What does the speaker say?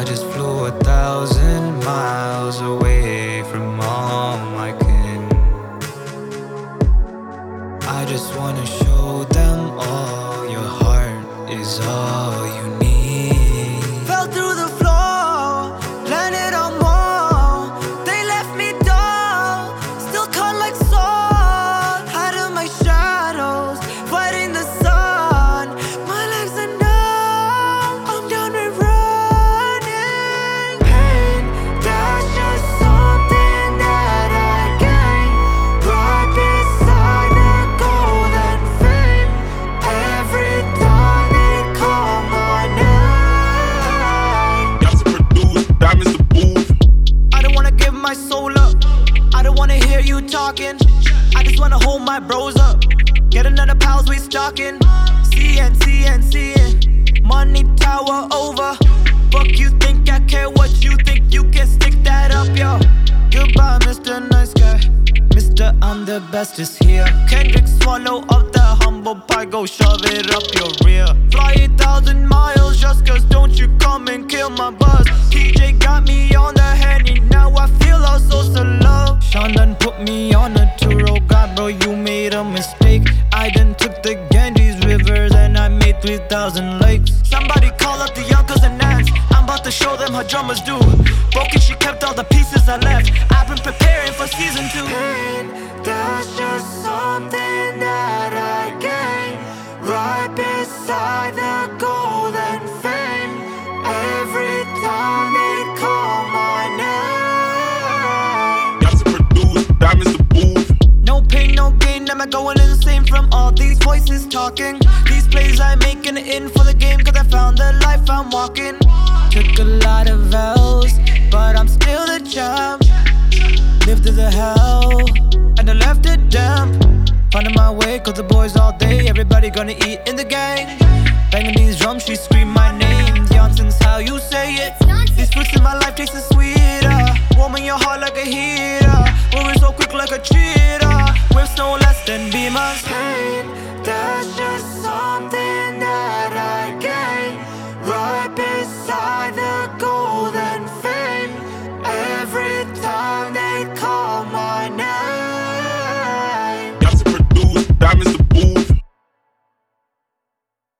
I just flew 1,000 miles away from all my kin. I just wanna show them all your heart is all you need. Fell through the floor, landed on more. They left me dull, still caught like salt. Hide in my shadows, fighting the sun. My legs are numb, I'm done with running. Pain, that's just something that I gain. Right beside the golden fame. Every time they call my name. Got to produce diamonds to move. I don't wanna give my soul up. I don't wanna hear you talking. I just wanna hold my bros up. Get another pals, we stalking. CN. Money tower over. Fuck you think I care what you think? You can stick that up, yo. Goodbye, Mr. Nice Guy. Mr. I'm the best is here. Kendrick swallow up the humble pie, go shove it up your rear. Fly 1,000 miles just cause don't you come and kill my buzz. TJ got me on the Henny, now I feel all so slow. Sean done put me on a tour, oh God bro you made a mistake. I done took the Ganges rivers and I made 3,000 lakes. Somebody call up the uncles and aunts, I'm about to show them how drummers do. Broken, she kept all the pieces I left. I've been preparing for season 2. Pain, that's just something that I gain. Right beside the golden fame. Every time they call my name. Got to produce diamonds to move. No pain, no gain, am I going insane from all these voices talking? These plays I'm making it in for the game, cause I found the life I'm walking. Took a lot of L's, but I'm still the champ. Lived through the hell, and I left it damp. Finding my way, cause the boys all day, everybody gonna eat in the gang.